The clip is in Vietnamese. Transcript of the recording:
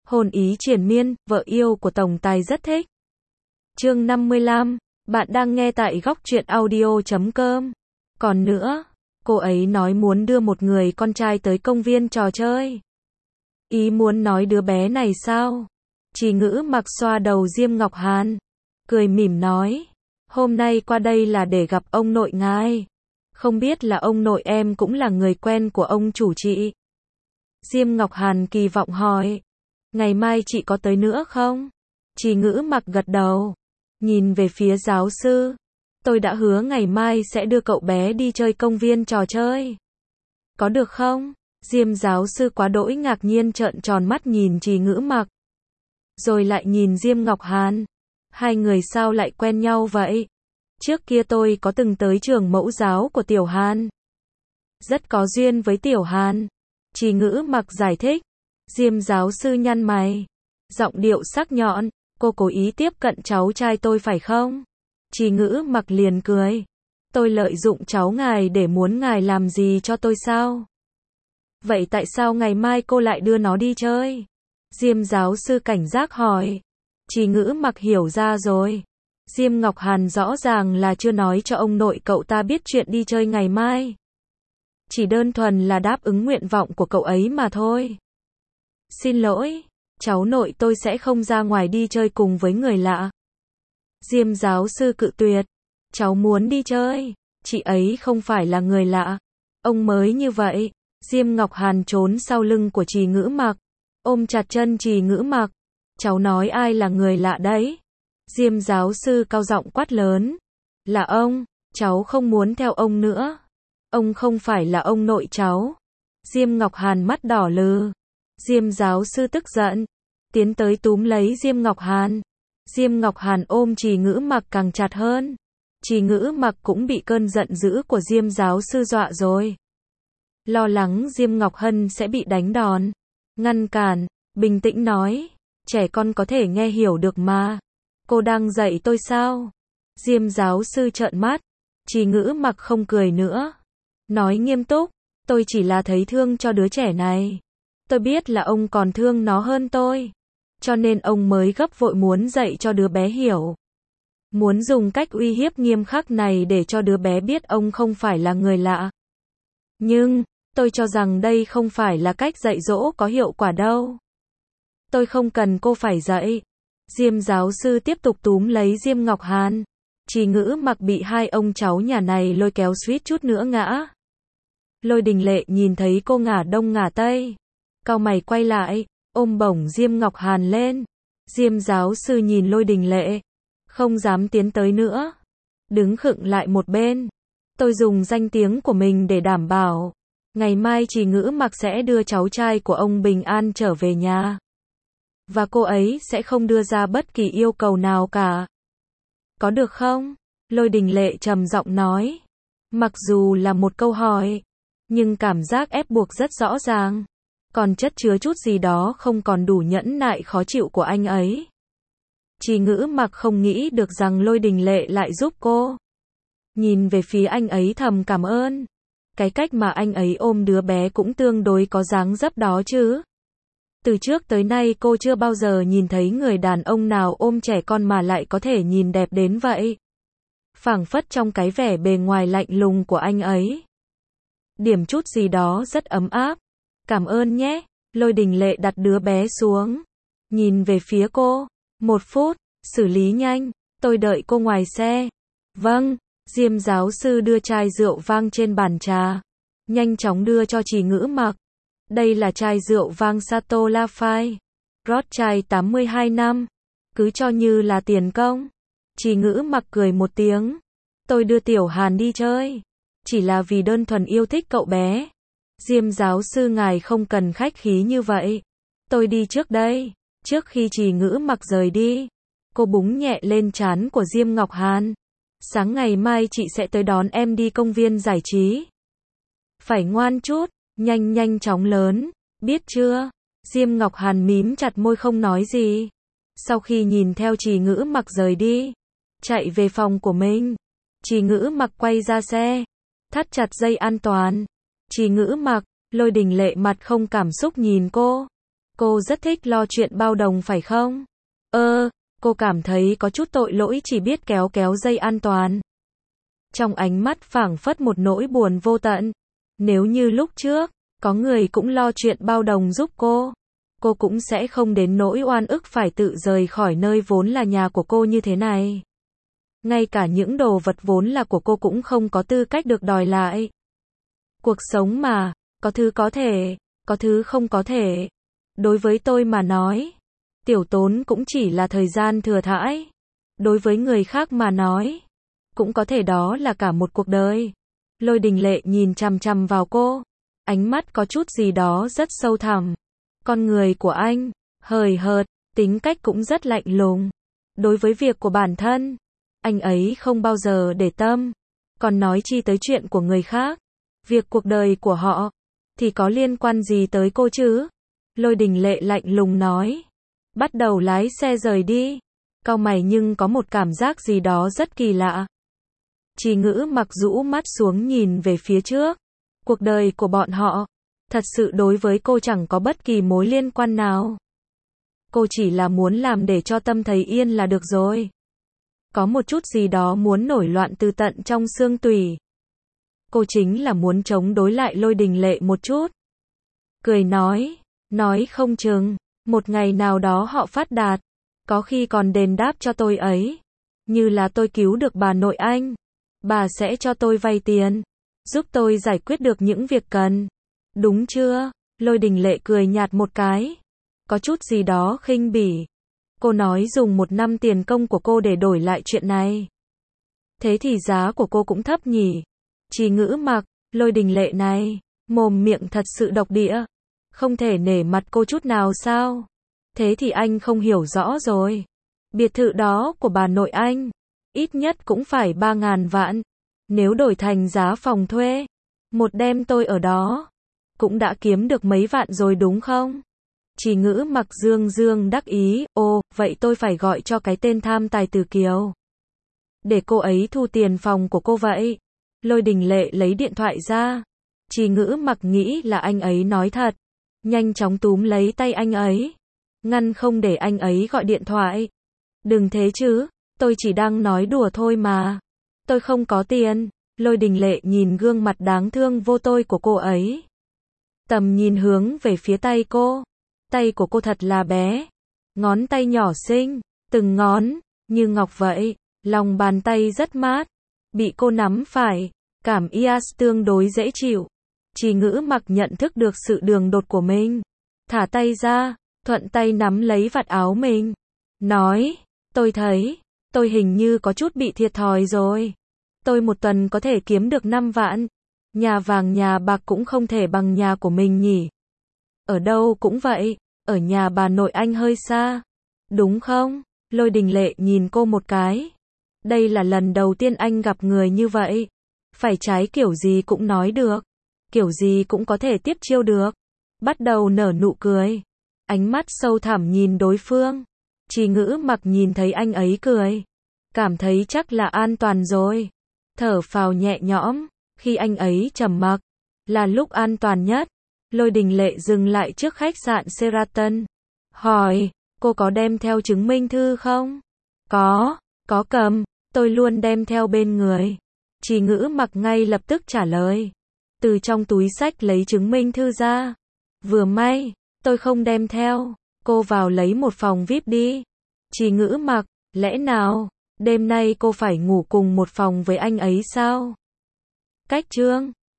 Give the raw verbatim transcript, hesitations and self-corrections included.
Hồn ý triền miên, vợ yêu của tổng tài rất thích. Chương năm mươi lăm, bạn đang nghe tại góc truyện audio chấm com. Còn nữa, cô ấy nói muốn đưa một người con trai tới công viên trò chơi. Ý muốn nói đứa bé này sao? Trì Ngữ Mặc xoa đầu Diêm Ngọc Hàn, cười mỉm nói, hôm nay qua đây là để gặp ông nội ngài. Không biết là ông nội em cũng là người quen của ông chủ chị. Diêm Ngọc Hàn kỳ vọng hỏi, ngày mai chị có tới nữa không? Trì Ngữ Mặc gật đầu, nhìn về phía giáo sư. Tôi đã hứa ngày mai sẽ đưa cậu bé đi chơi công viên trò chơi. Có được không? Diêm giáo sư quá đỗi ngạc nhiên trợn tròn mắt nhìn Trì Ngữ Mặc. Rồi lại nhìn Diêm Ngọc Hàn. Hai người sao lại quen nhau vậy? Trước kia tôi có từng tới trường mẫu giáo của Tiểu Hàn. Rất có duyên với Tiểu Hàn. Trì Ngữ Mặc giải thích. Diêm giáo sư nhăn mày, giọng điệu sắc nhọn, cô cố ý tiếp cận cháu trai tôi phải không? Trì Ngữ Mặc liền cười. Tôi lợi dụng cháu ngài để muốn ngài làm gì cho tôi sao? Vậy tại sao ngày mai cô lại đưa nó đi chơi? Diêm giáo sư cảnh giác hỏi. Trì Ngữ Mặc hiểu ra rồi. Diêm Ngọc Hàn rõ ràng là chưa nói cho ông nội cậu ta biết chuyện đi chơi ngày mai. Chỉ đơn thuần là đáp ứng nguyện vọng của cậu ấy mà thôi. Xin lỗi, cháu nội tôi sẽ không ra ngoài đi chơi cùng với người lạ. Diêm giáo sư cự tuyệt. Cháu muốn đi chơi, chị ấy không phải là người lạ. Ông mới như vậy. Diêm Ngọc Hàn trốn sau lưng của Trì Ngữ Mặc, ôm chặt chân Trì Ngữ Mặc. Cháu nói ai là người lạ đấy? Diêm giáo sư cao giọng quát lớn. Là ông, cháu không muốn theo ông nữa. Ông không phải là ông nội cháu. Diêm Ngọc Hàn mắt đỏ lừ. Diêm giáo sư tức giận, tiến tới túm lấy Diêm Ngọc Hàn. Diêm Ngọc Hàn ôm Trì Ngữ Mặc càng chặt hơn. Trì Ngữ Mặc cũng bị cơn giận dữ của Diêm giáo sư dọa rồi. Lo lắng Diêm Ngọc Hân sẽ bị đánh đòn. Ngăn cản, bình tĩnh nói, trẻ con có thể nghe hiểu được mà. Cô đang dạy tôi sao? Diêm giáo sư trợn mắt. Trì Ngữ Mặc không cười nữa. Nói nghiêm túc, tôi chỉ là thấy thương cho đứa trẻ này. Tôi biết là ông còn thương nó hơn tôi. Cho nên ông mới gấp vội muốn dạy cho đứa bé hiểu. Muốn dùng cách uy hiếp nghiêm khắc này để cho đứa bé biết ông không phải là người lạ. Nhưng, tôi cho rằng đây không phải là cách dạy dỗ có hiệu quả đâu. Tôi không cần cô phải dạy. Diêm giáo sư tiếp tục túm lấy Diêm Ngọc Hàn. Trì Ngữ Mặc bị hai ông cháu nhà này lôi kéo suýt chút nữa ngã. Lôi Đình Lệ nhìn thấy cô ngả đông ngả tây, cau mày quay lại, ôm bổng Diêm Ngọc Hàn lên. Diêm giáo sư nhìn Lôi Đình Lệ, không dám tiến tới nữa, đứng khựng lại một bên. Tôi dùng danh tiếng của mình để đảm bảo, ngày mai Trì Ngữ Mặc sẽ đưa cháu trai của ông bình an trở về nhà. Và cô ấy sẽ không đưa ra bất kỳ yêu cầu nào cả. Có được không? Lôi Đình Lệ trầm giọng nói. Mặc dù là một câu hỏi, nhưng cảm giác ép buộc rất rõ ràng. Còn chất chứa chút gì đó không còn đủ nhẫn nại khó chịu của anh ấy. Trì Ngữ Mặc không nghĩ được rằng Lôi Đình Lệ lại giúp cô. Nhìn về phía anh ấy thầm cảm ơn. Cái cách mà anh ấy ôm đứa bé cũng tương đối có dáng dấp đó chứ. Từ trước tới nay cô chưa bao giờ nhìn thấy người đàn ông nào ôm trẻ con mà lại có thể nhìn đẹp đến vậy. Phảng phất trong cái vẻ bề ngoài lạnh lùng của anh ấy. Điểm chút gì đó rất ấm áp. Cảm ơn nhé. Lôi Đình Lệ đặt đứa bé xuống. Nhìn về phía cô. Một phút, xử lý nhanh. Tôi đợi cô ngoài xe. Vâng. Diêm giáo sư đưa chai rượu vang trên bàn trà. Nhanh chóng đưa cho Trì Ngữ Mặc. Đây là chai rượu vang Sato Lafite. Rót chai tám mươi hai năm. Cứ cho như là tiền công. Trì Ngữ Mặc cười một tiếng. Tôi đưa Tiểu Hàn đi chơi. Chỉ là vì đơn thuần yêu thích cậu bé. Diêm giáo sư ngài không cần khách khí như vậy. Tôi đi trước đây. Trước khi Trì Ngữ Mặc rời đi, cô búng nhẹ lên trán của Diêm Ngọc Hàn. Sáng ngày mai chị sẽ tới đón em đi công viên giải trí. Phải ngoan chút, nhanh nhanh chóng lớn, biết chưa? Diêm Ngọc Hàn mím chặt môi không nói gì. Sau khi nhìn theo Trì Ngữ Mặc rời đi, chạy về phòng của mình. Trì Ngữ Mặc quay ra xe, thắt chặt dây an toàn. Trì Ngữ Mặc, Lôi Đình Lệ mặt không cảm xúc nhìn cô. Cô rất thích lo chuyện bao đồng phải không? Ơ, cô cảm thấy có chút tội lỗi chỉ biết kéo kéo dây an toàn. Trong ánh mắt phảng phất một nỗi buồn vô tận. Nếu như lúc trước, có người cũng lo chuyện bao đồng giúp cô, cô cũng sẽ không đến nỗi oan ức phải tự rời khỏi nơi vốn là nhà của cô như thế này. Ngay cả những đồ vật vốn là của cô cũng không có tư cách được đòi lại. Cuộc sống mà, có thứ có thể, có thứ không có thể. Đối với tôi mà nói, tiểu tốn cũng chỉ là thời gian thừa thãi. Đối với người khác mà nói, cũng có thể đó là cả một cuộc đời. Lôi Đình Lệ nhìn chằm chằm vào cô, ánh mắt có chút gì đó rất sâu thẳm. Con người của anh, hời hợt, tính cách cũng rất lạnh lùng. Đối với việc của bản thân, anh ấy không bao giờ để tâm, còn nói chi tới chuyện của người khác. Việc cuộc đời của họ, thì có liên quan gì tới cô chứ? Lôi Đình Lệ lạnh lùng nói. Bắt đầu lái xe rời đi. Cau mày nhưng có một cảm giác gì đó rất kỳ lạ. Trì Ngữ Mặc rũ mắt xuống nhìn về phía trước. Cuộc đời của bọn họ, thật sự đối với cô chẳng có bất kỳ mối liên quan nào. Cô chỉ là muốn làm để cho tâm thấy yên là được rồi. Có một chút gì đó muốn nổi loạn từ tận trong xương tủy. Cô chính là muốn chống đối lại Lôi Đình Lệ một chút. Cười nói, nói không chừng, một ngày nào đó họ phát đạt, có khi còn đền đáp cho tôi ấy. Như là tôi cứu được bà nội anh, bà sẽ cho tôi vay tiền, giúp tôi giải quyết được những việc cần. Đúng chưa? Lôi Đình Lệ cười nhạt một cái. Có chút gì đó khinh bỉ. Cô nói dùng một năm tiền công của cô để đổi lại chuyện này. Thế thì giá của cô cũng thấp nhỉ? Trì Ngữ Mặc, Lôi Đình Lệ này, mồm miệng thật sự độc địa. Không thể nể mặt cô chút nào sao? Thế thì anh không hiểu rõ rồi. Biệt thự đó của bà nội anh, ít nhất cũng phải ba ngàn vạn. Nếu đổi thành giá phòng thuê, một đêm tôi ở đó, cũng đã kiếm được mấy vạn rồi đúng không? Trì Ngữ Mặc dương dương đắc ý, ồ, vậy tôi phải gọi cho cái tên tham tài Từ Kiều. Để cô ấy thu tiền phòng của cô vậy. Lôi Đình Lệ lấy điện thoại ra. Trì Ngữ Mặc nghĩ là anh ấy nói thật. Nhanh chóng túm lấy tay anh ấy. Ngăn không để anh ấy gọi điện thoại. Đừng thế chứ, tôi chỉ đang nói đùa thôi mà. Tôi không có tiền. Lôi Đình Lệ nhìn gương mặt đáng thương vô tôi của cô ấy. Tầm nhìn hướng về phía tay cô. Tay của cô thật là bé. Ngón tay nhỏ xinh, từng ngón, như ngọc vậy. Lòng bàn tay rất mát. Bị cô nắm phải, cảm giác tương đối dễ chịu. Trì Ngữ Mặc nhận thức được sự đường đột của mình. Thả tay ra, thuận tay nắm lấy vạt áo mình. Nói, tôi thấy, tôi hình như có chút bị thiệt thòi rồi. Tôi một tuần có thể kiếm được năm vạn. Nhà vàng nhà bạc cũng không thể bằng nhà của mình nhỉ. Ở đâu cũng vậy, ở nhà bà nội anh hơi xa. Đúng không? Lôi Đình Lệ nhìn cô một cái. Đây là lần đầu tiên anh gặp người như vậy. Phải trái kiểu gì cũng nói được. Kiểu gì cũng có thể tiếp chiêu được. Bắt đầu nở nụ cười. Ánh mắt sâu thẳm nhìn đối phương. Trì Ngữ Mặc nhìn thấy anh ấy cười. Cảm thấy chắc là an toàn rồi. Thở phào nhẹ nhõm. Khi anh ấy trầm mặc, là lúc an toàn nhất. Lôi Đình Lệ dừng lại trước khách sạn Sheraton. Hỏi, cô có đem theo chứng minh thư không? Có, có cầm, tôi luôn đem theo bên người. Trì Ngữ Mặc ngay lập tức trả lời. Từ trong túi xách lấy chứng minh thư ra. Vừa may, tôi không đem theo. Cô vào lấy một phòng vi ai pi đi. Trì Ngữ Mặc, lẽ nào, đêm nay cô phải ngủ cùng một phòng với anh ấy sao? Cách chương